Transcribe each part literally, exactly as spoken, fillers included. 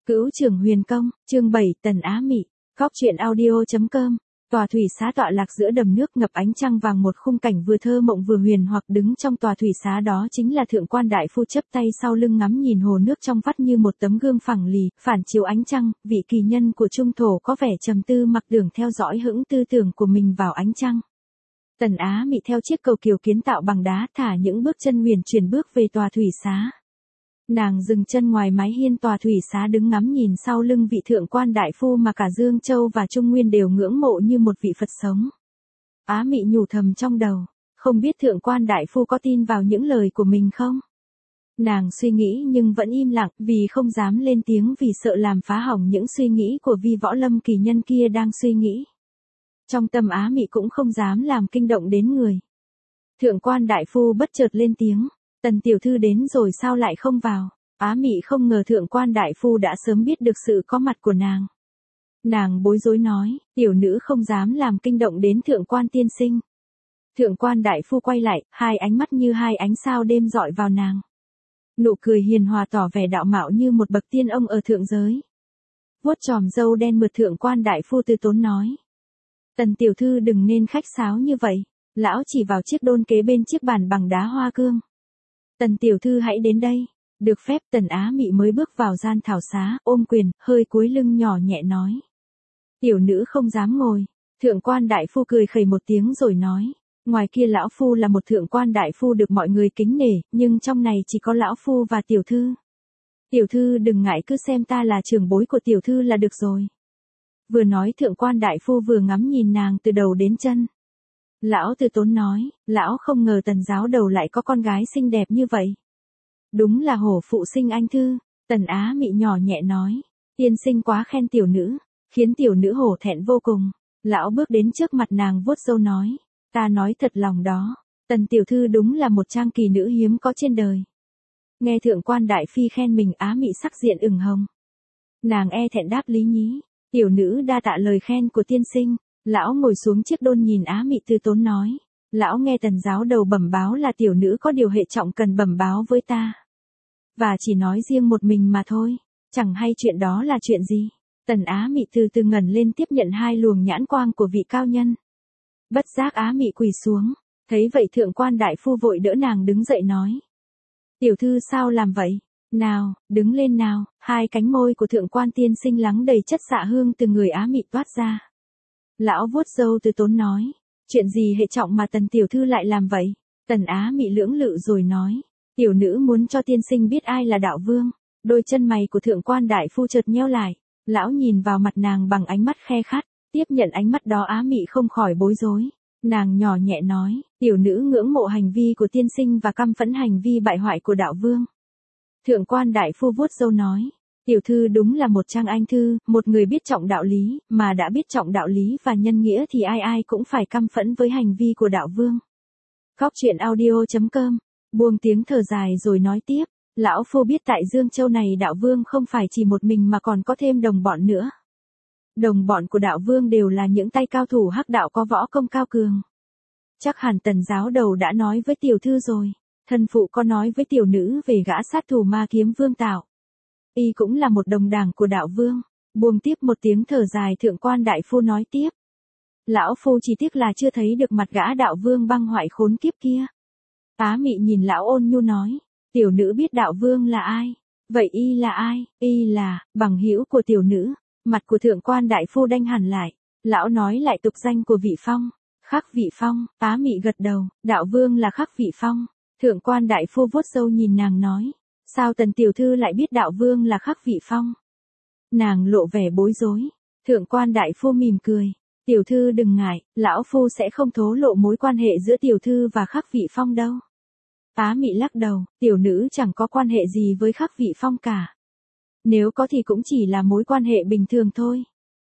Cửu Trưởng Huyền Công, chương bảy, Tần Á Mị, Góc truyện audio.com. Tòa thủy xá tọa lạc giữa đầm nước ngập ánh trăng vàng, một khung cảnh vừa thơ mộng vừa huyền hoặc. Đứng trong tòa thủy xá đó chính là thượng quan đại phu chắp tay sau lưng ngắm nhìn hồ nước trong vắt như một tấm gương phẳng lì, phản chiếu ánh trăng. Vị kỳ nhân của trung thổ có vẻ trầm tư mặc đường theo dõi hững tư tưởng của mình vào ánh trăng. Tần Á Mị theo chiếc cầu kiều kiến tạo bằng đá thả những bước chân huyền chuyển bước về tòa thủy xá. Nàng dừng chân ngoài mái hiên tòa thủy xá, đứng ngắm nhìn sau lưng vị thượng quan đại phu mà cả Dương Châu và Trung Nguyên đều ngưỡng mộ như một vị Phật sống. Á Mị nhủ thầm trong đầu, không biết thượng quan đại phu có tin vào những lời của mình không? Nàng suy nghĩ nhưng vẫn im lặng, vì không dám lên tiếng, vì sợ làm phá hỏng những suy nghĩ của Vi Võ Lâm kỳ nhân kia đang suy nghĩ. Trong tâm Á Mị cũng không dám làm kinh động đến người. Thượng quan đại phu bất chợt lên tiếng. Tần tiểu thư đến rồi sao lại không vào? Á Mị không ngờ thượng quan đại phu đã sớm biết được sự có mặt của nàng. Nàng bối rối nói, tiểu nữ không dám làm kinh động đến thượng quan tiên sinh. Thượng quan đại phu quay lại, hai ánh mắt như hai ánh sao đêm dọi vào nàng. Nụ cười hiền hòa tỏ vẻ đạo mạo như một bậc tiên ông ở thượng giới. Vuốt chòm râu đen mượt, thượng quan đại phu từ tốn nói. Tần tiểu thư đừng nên khách sáo như vậy. Lão chỉ vào chiếc đôn kế bên chiếc bàn bằng đá hoa cương. Tần tiểu thư hãy đến đây. Được phép. Tần Á Mị mới bước vào gian thảo xá, ôm quyền, hơi cúi lưng nhỏ nhẹ nói. Tiểu nữ không dám ngồi. Thượng quan đại phu cười khẩy một tiếng rồi nói. Ngoài kia lão phu là một thượng quan đại phu được mọi người kính nể, nhưng trong này chỉ có lão phu và tiểu thư. Tiểu thư đừng ngại, cứ xem ta là trưởng bối của tiểu thư là được rồi. Vừa nói thượng quan đại phu vừa ngắm nhìn nàng từ đầu đến chân. Lão từ tốn nói, lão không ngờ Tần giáo đầu lại có con gái xinh đẹp như vậy. Đúng là hổ phụ sinh anh thư. Tần Á Mị nhỏ nhẹ nói, tiên sinh quá khen tiểu nữ, khiến tiểu nữ hổ thẹn vô cùng. Lão bước đến trước mặt nàng vuốt râu nói, ta nói thật lòng đó, Tần tiểu thư đúng là một trang kỳ nữ hiếm có trên đời. Nghe thượng quan đại phi khen mình, Á Mị sắc diện ửng hồng. Nàng e thẹn đáp lý nhí, tiểu nữ đa tạ lời khen của tiên sinh. Lão ngồi xuống chiếc đôn nhìn Á Mị từ tốn nói. Lão nghe Tần giáo đầu bẩm báo là tiểu nữ có điều hệ trọng cần bẩm báo với ta. Và chỉ nói riêng một mình mà thôi. Chẳng hay chuyện đó là chuyện gì. Tần Á Mị từ từ ngẩng lên tiếp nhận hai luồng nhãn quang của vị cao nhân. Bất giác Á Mị quỳ xuống. Thấy vậy thượng quan đại phu vội đỡ nàng đứng dậy nói. Tiểu thư sao làm vậy? Nào, đứng lên nào. Hai cánh môi của thượng quan tiên sinh lắng đầy chất xạ hương từ người Á Mị toát ra. Lão vuốt râu từ tốn nói, chuyện gì hệ trọng mà Tần tiểu thư lại làm vậy? Tần Á Mị lưỡng lự rồi nói, tiểu nữ muốn cho tiên sinh biết ai là đạo vương. Đôi chân mày của thượng quan đại phu chợt nheo lại, lão nhìn vào mặt nàng bằng ánh mắt khe khát, tiếp nhận ánh mắt đó Á Mị không khỏi bối rối. Nàng nhỏ nhẹ nói, tiểu nữ ngưỡng mộ hành vi của tiên sinh và căm phẫn hành vi bại hoại của đạo vương. Thượng quan đại phu vuốt râu nói. Tiểu thư đúng là một trang anh thư, một người biết trọng đạo lý, mà đã biết trọng đạo lý và nhân nghĩa thì ai ai cũng phải căm phẫn với hành vi của đạo vương. Góc truyện audio.com, buông tiếng thở dài rồi nói tiếp, lão phu biết tại Dương Châu này đạo vương không phải chỉ một mình mà còn có thêm đồng bọn nữa. Đồng bọn của đạo vương đều là những tay cao thủ hắc đạo có võ công cao cường. Chắc hẳn Tần giáo đầu đã nói với tiểu thư rồi, thân phụ có nói với tiểu nữ về gã sát thủ ma kiếm vương Tạo. Y cũng là một đồng đảng của đạo vương. Buông tiếp một tiếng thở dài thượng quan đại phu nói tiếp. Lão phu chỉ tiếc là chưa thấy được mặt gã đạo vương băng hoại khốn kiếp kia. Á Mị nhìn lão ôn nhu nói. Tiểu nữ biết đạo vương là ai. Vậy y là ai? Y là bằng hữu của tiểu nữ. Mặt của thượng quan đại phu đanh hẳn lại. Lão nói lại tục danh của Vị Phong. Khắc Vị Phong. Á Mị gật đầu. Đạo vương là Khắc Vị Phong. Thượng quan đại phu vuốt râu nhìn nàng nói. Sao Tần tiểu thư lại biết đạo vương là Khắc Vị Phong? Nàng lộ vẻ bối rối. Thượng quan đại phu mỉm cười. Tiểu thư đừng ngại, lão phu sẽ không thố lộ mối quan hệ giữa tiểu thư và Khắc Vị Phong đâu. Á Mị lắc đầu, tiểu nữ chẳng có quan hệ gì với Khắc Vị Phong cả. Nếu có thì cũng chỉ là mối quan hệ bình thường thôi.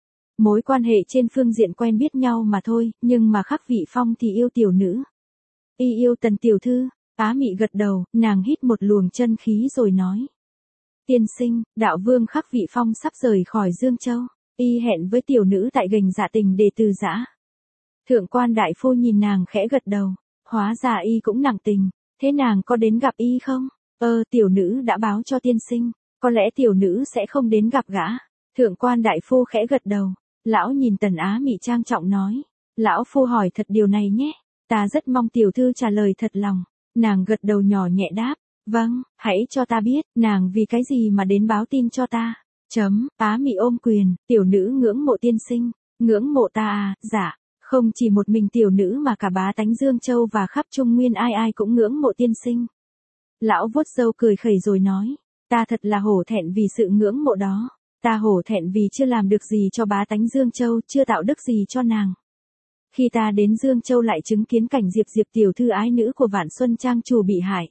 Mối quan hệ trên phương diện quen biết nhau mà thôi, nhưng mà Khắc Vị Phong thì yêu tiểu nữ. Y yêu Tần tiểu thư. Á Mị gật đầu, nàng hít một luồng chân khí rồi nói. Tiên sinh, đạo vương Khắc Vị Phong sắp rời khỏi Dương Châu. Y hẹn với tiểu nữ tại Gành Dạ Tình để từ giã. Thượng quan đại phu nhìn nàng khẽ gật đầu. Hóa ra y cũng nặng tình. Thế nàng có đến gặp y không? Ơ tiểu nữ đã báo cho tiên sinh. Có lẽ tiểu nữ sẽ không đến gặp gã. Thượng quan đại phu khẽ gật đầu. Lão nhìn Tần Á Mị trang trọng nói. Lão phu hỏi thật điều này nhé. Ta rất mong tiểu thư trả lời thật lòng. Nàng gật đầu nhỏ nhẹ đáp. Vâng, hãy cho ta biết, nàng vì cái gì mà đến báo tin cho ta. Chấm, Á Mị ôm quyền, tiểu nữ ngưỡng mộ tiên sinh. Ngưỡng mộ ta à, dạ. Không chỉ một mình tiểu nữ mà cả bá tánh Dương Châu và khắp Trung Nguyên ai ai cũng ngưỡng mộ tiên sinh. Lão vuốt râu cười khẩy rồi nói. Ta thật là hổ thẹn vì sự ngưỡng mộ đó. Ta hổ thẹn vì chưa làm được gì cho bá tánh Dương Châu, chưa tạo đức gì cho nàng. Khi ta đến Dương Châu lại chứng kiến cảnh Diệp Diệp tiểu thư ái nữ của Vạn Xuân Trang chủ bị hại.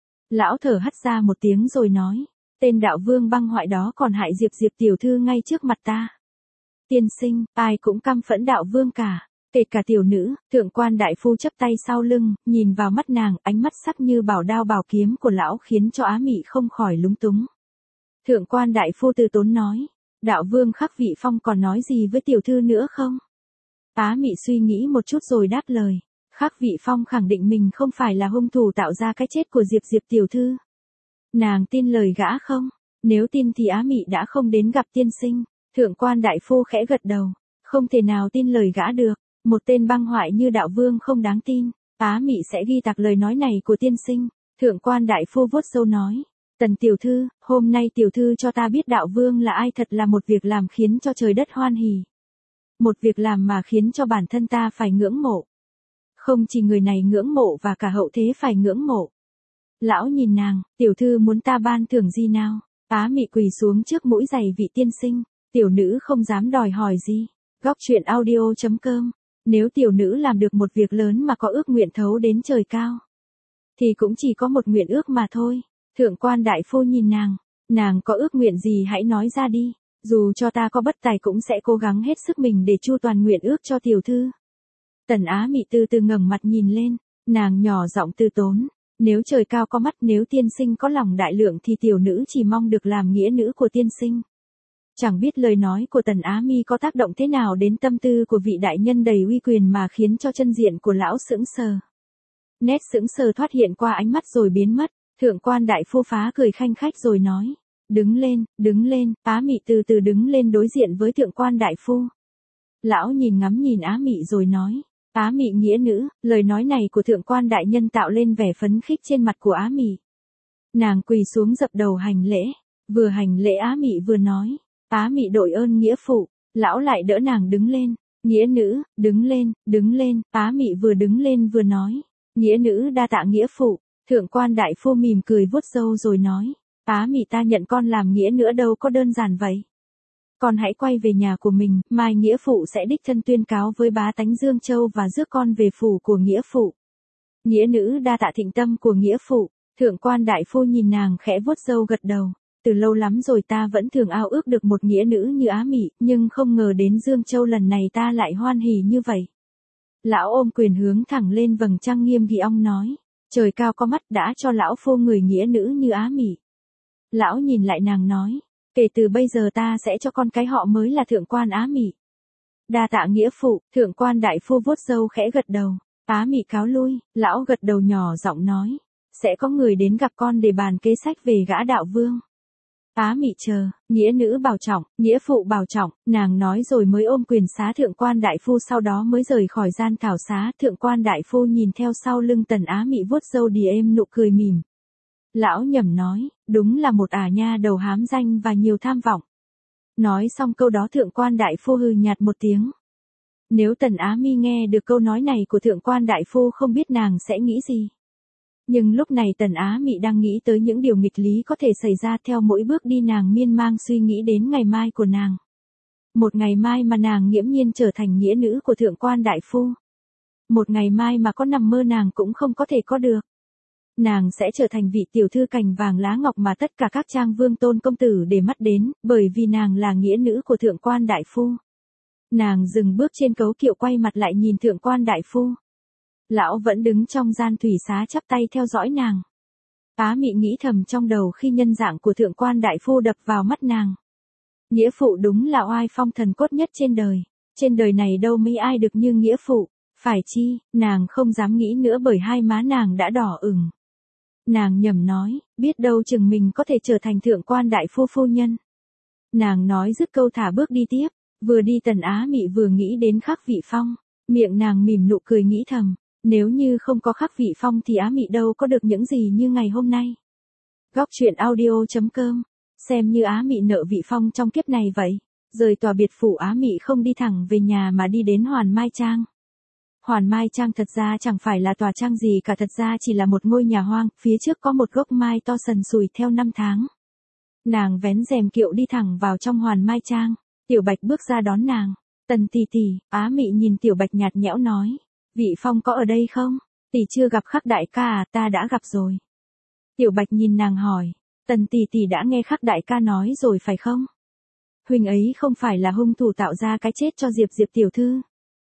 Lão thở hắt ra một tiếng rồi nói. Tên đạo vương băng hoại đó còn hại Diệp Diệp tiểu thư ngay trước mặt ta. Tiên sinh, ai cũng căm phẫn đạo vương cả. Kể cả tiểu nữ. Thượng quan đại phu chấp tay sau lưng, nhìn vào mắt nàng, ánh mắt sắc như bảo đao bảo kiếm của lão khiến cho Á Mị không khỏi lúng túng. Thượng quan đại phu từ tốn nói. Đạo vương Khắc Vị Phong còn nói gì với tiểu thư nữa không? Á Mị suy nghĩ một chút rồi đáp lời. Khắc Vị Phong khẳng định mình không phải là hung thủ tạo ra cái chết của Diệp Diệp tiểu thư. Nàng tin lời gã không? Nếu tin thì Á Mị đã không đến gặp tiên sinh. Thượng quan đại phu khẽ gật đầu. Không thể nào tin lời gã được. Một tên băng hoại như đạo vương không đáng tin. Á Mị sẽ ghi tạc lời nói này của tiên sinh. Thượng quan đại phu vuốt râu nói. Tần tiểu thư, hôm nay tiểu thư cho ta biết đạo vương là ai thật là một việc làm khiến cho trời đất hoan hỉ. Một việc làm mà khiến cho bản thân ta phải ngưỡng mộ. Không chỉ người này ngưỡng mộ và cả hậu thế phải ngưỡng mộ. Lão nhìn nàng, tiểu thư muốn ta ban thưởng gì nào? Á Mị quỳ xuống trước mũi giày vị tiên sinh. Tiểu nữ không dám đòi hỏi gì. Góc truyện audio chấm com. Nếu tiểu nữ làm được một việc lớn mà có ước nguyện thấu đến trời cao, thì cũng chỉ có một nguyện ước mà thôi. Thượng quan đại phu nhìn nàng. Nàng có ước nguyện gì hãy nói ra đi. Dù cho ta có bất tài cũng sẽ cố gắng hết sức mình để chu toàn nguyện ước cho tiểu thư. Tần Á Mị từ từ ngẩng mặt nhìn lên. Nàng nhỏ giọng từ tốn. Nếu trời cao có mắt, nếu tiên sinh có lòng đại lượng thì tiểu nữ chỉ mong được làm nghĩa nữ của tiên sinh. Chẳng biết lời nói của Tần Á Mi có tác động thế nào đến tâm tư của vị đại nhân đầy uy quyền mà khiến cho chân diện của lão sững sờ. Nét sững sờ thoát hiện qua ánh mắt rồi biến mất. Thượng quan đại phu phá cười khanh khách rồi nói. Đứng lên, đứng lên. Á Mị từ từ đứng lên đối diện với thượng quan đại phu. Lão nhìn ngắm nhìn Á Mị rồi nói. Á Mị nghĩa nữ. Lời nói này của thượng quan đại nhân tạo lên vẻ phấn khích trên mặt của Á Mị. Nàng quỳ xuống dập đầu hành lễ. Vừa hành lễ Á Mị vừa nói. Á Mị đội ơn nghĩa phụ. Lão lại đỡ nàng đứng lên. Nghĩa nữ, đứng lên, đứng lên. Á Mị vừa đứng lên vừa nói. Nghĩa nữ đa tạ nghĩa phụ. Thượng quan đại phu mỉm cười vuốt râu rồi nói. Á Mị ta nhận con làm nghĩa nữa đâu có đơn giản vậy. Con hãy quay về nhà của mình, mai nghĩa phụ sẽ đích thân tuyên cáo với bá tánh Dương Châu và rước con về phủ của nghĩa phụ. Nghĩa nữ đa tạ thịnh tâm của nghĩa phụ. Thượng quan đại phu nhìn nàng khẽ vuốt râu gật đầu. Từ lâu lắm rồi ta vẫn thường ao ước được một nghĩa nữ như Á Mị, nhưng không ngờ đến Dương Châu lần này ta lại hoan hỉ như vậy. Lão ôm quyền hướng thẳng lên vầng trăng nghiêm nghị ong nói. Trời cao có mắt đã cho lão phu người nghĩa nữ như Á Mị. Lão nhìn lại nàng nói. Kể từ bây giờ ta sẽ cho con cái họ mới là thượng quan Á Mị. Đa tạ nghĩa phụ. Thượng quan đại phu vuốt râu khẽ gật đầu. Á Mị cáo lui. Lão gật đầu nhỏ giọng nói. Sẽ có người đến gặp con để bàn kế sách về gã đạo vương. Á Mị chờ. Nghĩa nữ bảo trọng. Nghĩa phụ bảo trọng. Nàng nói rồi mới ôm quyền xá thượng quan đại phu, sau đó mới rời khỏi gian khảo xá. Thượng quan đại phu nhìn theo sau lưng Tần Á Mị vuốt râu đì êm nụ cười mỉm. Lão nhẩm nói. Đúng là một ả nha đầu hám danh và nhiều tham vọng. Nói xong câu đó thượng quan đại phu hừ nhạt một tiếng. Nếu Tần Á Mi nghe được câu nói này của thượng quan đại phu không biết nàng sẽ nghĩ gì. Nhưng lúc này Tần Á Mị đang nghĩ tới những điều nghịch lý có thể xảy ra theo mỗi bước đi, nàng miên man suy nghĩ đến ngày mai của nàng. Một ngày mai mà nàng nghiễm nhiên trở thành nghĩa nữ của thượng quan đại phu. Một ngày mai mà có nằm mơ nàng cũng không có thể có được. Nàng sẽ trở thành vị tiểu thư cành vàng lá ngọc mà tất cả các trang vương tôn công tử để mắt đến, bởi vì nàng là nghĩa nữ của thượng quan đại phu. Nàng dừng bước trên cấu kiệu quay mặt lại nhìn thượng quan đại phu. Lão vẫn đứng trong gian thủy xá chắp tay theo dõi nàng. Á Mị nghĩ thầm trong đầu khi nhân dạng của thượng quan đại phu đập vào mắt nàng. Nghĩa phụ đúng là oai phong thần cốt nhất trên đời. Trên đời này đâu mấy ai được như nghĩa phụ. Phải chi, nàng không dám nghĩ nữa bởi hai má nàng đã đỏ ửng. Nàng nhẩm nói, biết đâu chừng mình có thể trở thành thượng quan đại phu phu nhân. Nàng nói dứt câu thả bước đi tiếp, vừa đi Tần Á Mị vừa nghĩ đến Khắc Vị Phong, miệng nàng mỉm nụ cười nghĩ thầm, nếu như không có Khắc Vị Phong thì Á Mị đâu có được những gì như ngày hôm nay. Góc truyện audio chấm com, xem như Á Mị nợ Vị Phong trong kiếp này vậy. Rời tòa biệt phủ Á Mị không đi thẳng về nhà mà đi đến Hoàn Mai Trang. Hoàn Mai Trang thật ra chẳng phải là tòa trang gì cả, thật ra chỉ là một ngôi nhà hoang, phía trước có một gốc mai to sần sùi theo năm tháng. Nàng vén rèm kiệu đi thẳng vào trong Hoàn Mai Trang, Tiểu Bạch bước ra đón nàng. Tần tỷ tỷ, Á Mị nhìn Tiểu Bạch nhạt nhẽo nói, Vị Phong có ở đây không? Tỷ chưa gặp Khắc đại ca à? Ta đã gặp rồi. Tiểu Bạch nhìn nàng hỏi, Tần tỷ tỷ đã nghe Khắc đại ca nói rồi phải không? Huynh ấy không phải là hung thủ tạo ra cái chết cho Diệp Diệp tiểu thư.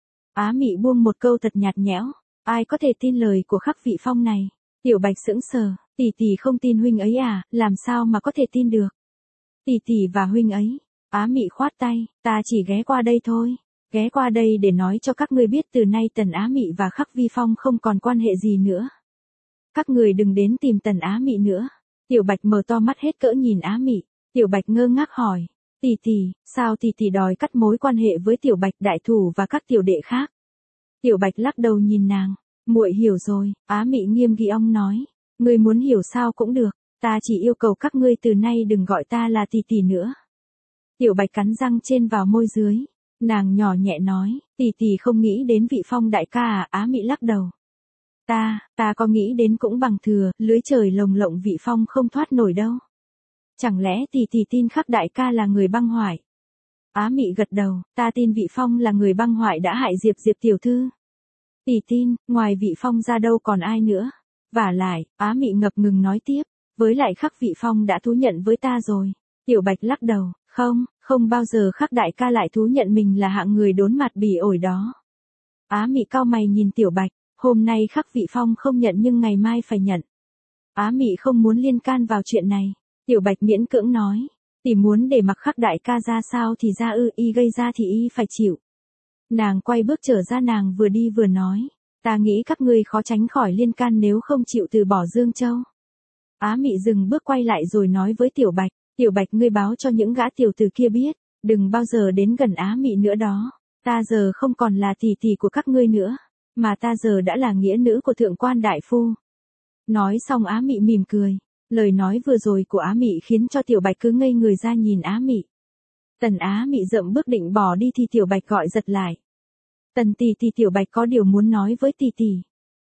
Á Mị buông một câu thật nhạt nhẽo, ai có thể tin lời của Khắc Vị Phong này? Tiểu Bạch sững sờ, tỷ tỷ không tin huynh ấy à, làm sao mà có thể tin được? Tỷ tỷ và huynh ấy. Á Mị khoát tay, ta chỉ ghé qua đây thôi, ghé qua đây để nói cho các ngươi biết từ nay Tần Á Mị và Khắc Vi Phong không còn quan hệ gì nữa. Các người đừng đến tìm Tần Á Mị nữa. Tiểu Bạch mở to mắt hết cỡ nhìn Á Mị, Tiểu Bạch ngơ ngác hỏi, tỷ tỷ, sao tỷ tỷ đòi cắt mối quan hệ với Tiểu Bạch đại thủ và các tiểu đệ khác? Tiểu Bạch lắc đầu nhìn nàng, muội hiểu rồi. Á Mị nghiêm nghị ong nói, ngươi muốn hiểu sao cũng được, ta chỉ yêu cầu các ngươi từ nay đừng gọi ta là tỷ tỷ nữa. Tiểu Bạch cắn răng trên vào môi dưới, nàng nhỏ nhẹ nói, tỷ tỷ không nghĩ đến Vị Phong đại ca à? Á Mị lắc đầu, ta, ta có nghĩ đến cũng bằng thừa, lưới trời lồng lộng Vị Phong không thoát nổi đâu. Chẳng lẽ tỷ tỷ tin Khắc đại ca là người băng hoại? Á Mị gật đầu, ta tin Vị Phong là người băng hoại đã hại Diệp Diệp tiểu thư. Tỷ tin, ngoài Vị Phong ra đâu còn ai nữa. Vả lại, Á Mị ngập ngừng nói tiếp, với lại Khắc Vị Phong đã thú nhận với ta rồi. Tiểu Bạch lắc đầu, không, không bao giờ Khắc đại ca lại thú nhận mình là hạng người đốn mặt bỉ ổi đó. Á Mị cau mày nhìn Tiểu Bạch, hôm nay Khắc Vị Phong không nhận nhưng ngày mai phải nhận. Á Mị không muốn liên can vào chuyện này. Tiểu Bạch miễn cưỡng nói, tỷ muốn để mặc Khắc đại ca ra sao thì ra ư, y gây ra thì y phải chịu. Nàng quay bước trở ra, nàng vừa đi vừa nói, ta nghĩ các ngươi khó tránh khỏi liên can nếu không chịu từ bỏ Dương Châu. Á Mị dừng bước quay lại rồi nói với Tiểu Bạch, Tiểu Bạch ngươi báo cho những gã tiểu tử kia biết, đừng bao giờ đến gần Á Mị nữa đó, ta giờ không còn là tỷ tỷ của các ngươi nữa, mà ta giờ đã là nghĩa nữ của thượng quan đại phu. Nói xong Á Mị mỉm cười. Lời nói vừa rồi của Á Mị khiến cho Tiểu Bạch cứ ngây người ra nhìn Á Mị. Tần Á Mị dậm bước định bỏ đi thì Tiểu Bạch gọi giật lại. Tần tỷ tỷ, Tiểu Bạch có điều muốn nói với tỷ tỷ.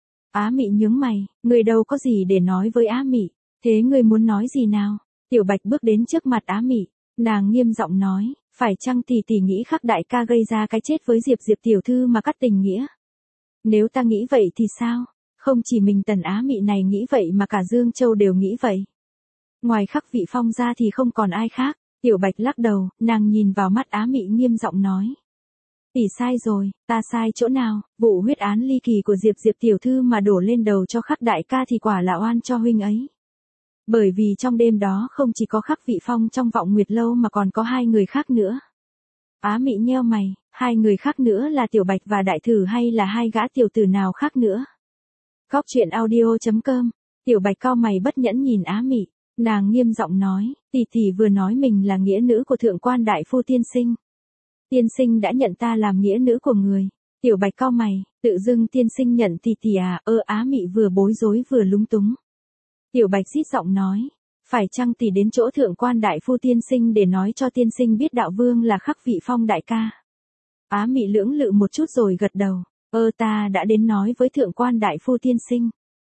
Á Mị nhướng mày, ngươi đâu có gì để nói với Á Mị, thế ngươi muốn nói gì nào? Tiểu Bạch bước đến trước mặt Á Mị, nàng nghiêm giọng nói, phải chăng tỷ tỷ nghĩ Khắc đại ca gây ra cái chết với Diệp Diệp tiểu thư mà cắt tình nghĩa? Nếu ta nghĩ vậy thì sao? Không chỉ mình Tần Á Mị này nghĩ vậy mà cả Dương Châu đều nghĩ vậy. Ngoài Khắc Vị Phong ra thì không còn ai khác. Tiểu Bạch lắc đầu, nàng nhìn vào mắt Á Mị nghiêm giọng nói. Tỷ sai rồi, ta sai chỗ nào? Vụ huyết án ly kỳ của Diệp Diệp tiểu thư mà đổ lên đầu cho Khắc đại ca thì quả là oan cho huynh ấy. Bởi vì trong đêm đó không chỉ có Khắc Vị Phong trong Vọng Nguyệt Lâu mà còn có hai người khác nữa. Á Mị nheo mày, hai người khác nữa là Tiểu Bạch và Đại Thử hay là hai gã tiểu tử nào khác nữa? Góc truyện audio chấm com, Tiểu Bạch cau mày bất nhẫn nhìn Á Mị, nàng nghiêm giọng nói, tỷ tỷ vừa nói mình là nghĩa nữ của thượng quan đại phu tiên sinh. Tiên sinh đã nhận ta làm nghĩa nữ của người. Tiểu Bạch cau mày, tự dưng tiên sinh nhận tỷ tỷ à? Ơ Á Mị vừa bối rối vừa lúng túng. Tiểu Bạch rít giọng nói, phải chăng tỷ đến chỗ thượng quan đại phu tiên sinh để nói cho tiên sinh biết đạo vương là Khắc Vị Phong đại ca? Á Mị lưỡng lự một chút rồi gật đầu. Ơ ta đã đến nói với thượng quan đại phu tiên sinh.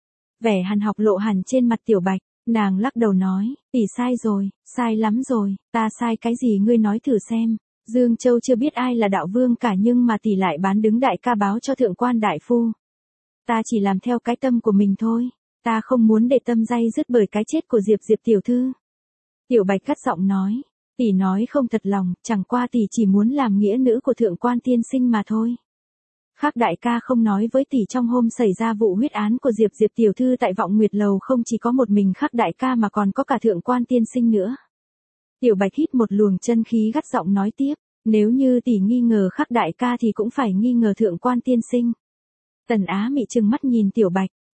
Vẻ hằn học lộ hẳn trên mặt Tiểu Bạch, nàng lắc đầu nói, tỷ sai rồi, sai lắm rồi, ta sai cái gì ngươi nói thử xem. Dương Châu chưa biết ai là đạo vương cả nhưng mà tỷ lại bán đứng đại ca báo cho thượng quan đại phu. Ta chỉ làm theo cái tâm của mình thôi, ta không muốn để tâm day dứt bởi cái chết của Diệp Diệp tiểu thư. Tiểu Bạch cắt giọng nói, tỷ nói không thật lòng, chẳng qua tỷ chỉ muốn làm nghĩa nữ của thượng quan tiên sinh mà thôi. Khắc đại ca không nói với tỷ trong hôm xảy ra vụ huyết án của Diệp Diệp tiểu thư tại Vọng Nguyệt Lầu không chỉ có một mình Khắc đại ca mà còn có cả thượng quan tiên sinh nữa. Tiểu Bạch hít một luồng chân khí gắt giọng nói tiếp, nếu như tỷ nghi ngờ Khắc đại ca thì cũng phải nghi ngờ thượng quan tiên sinh. Tần Á Mị trừng mắt nhìn Tiểu Bạch,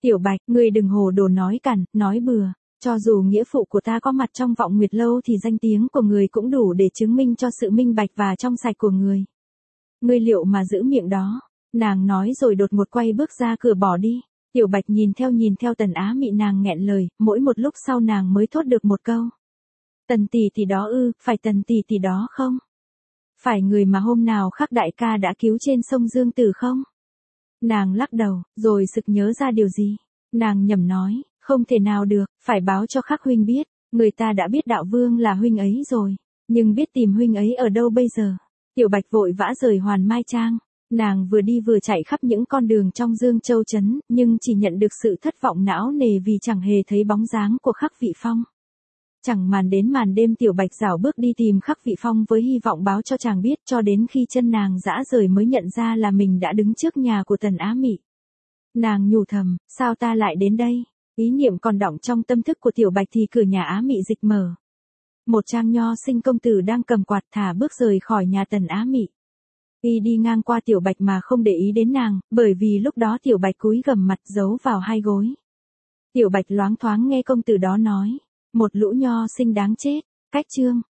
Tiểu Bạch, ngươi đừng hồ đồ nói cằn, nói bừa. Cho dù nghĩa phụ của ta có mặt trong vọng nguyệt lâu thì danh tiếng của người cũng đủ để chứng minh cho sự minh bạch và trong sạch của người. Ngươi liệu mà giữ miệng đó. Nàng nói rồi đột ngột quay bước ra cửa bỏ đi. Tiểu Bạch nhìn theo nhìn theo Tần Á Mị, nàng nghẹn lời, mỗi một lúc sau nàng mới thốt được một câu. Tần tỷ tỷ đó ư, phải Tần tỷ tỷ đó không? Phải người mà hôm nào Khắc đại ca đã cứu trên sông Dương Tử không? Nàng lắc đầu, rồi sực nhớ ra điều gì. Nàng nhẩm nói, không thể nào được, phải báo cho Khắc huynh biết, người ta đã biết đạo vương là huynh ấy rồi, nhưng biết tìm huynh ấy ở đâu bây giờ. Tiểu Bạch vội vã rời Hoàn Mai Trang, nàng vừa đi vừa chạy khắp những con đường trong Dương Châu trấn, nhưng chỉ nhận được sự thất vọng não nề vì chẳng hề thấy bóng dáng của Khắc Vị Phong. Chẳng màn đến màn đêm Tiểu Bạch rảo bước đi tìm Khắc Vị Phong với hy vọng báo cho chàng biết, cho đến khi chân nàng dã rời mới nhận ra là mình đã đứng trước nhà của Tần Á Mị. Nàng nhủ thầm, sao ta lại đến đây? Ý niệm còn đọng trong tâm thức của Tiểu Bạch thì cửa nhà Á Mị dịch mở. Một trang nho sinh công tử đang cầm quạt thả bước rời khỏi nhà Tần Á Mị. Y đi ngang qua Tiểu Bạch mà không để ý đến nàng, bởi vì lúc đó Tiểu Bạch cúi gằm mặt giấu vào hai gối. Tiểu Bạch loáng thoáng nghe công tử đó nói, một lũ nho sinh đáng chết, cách chương.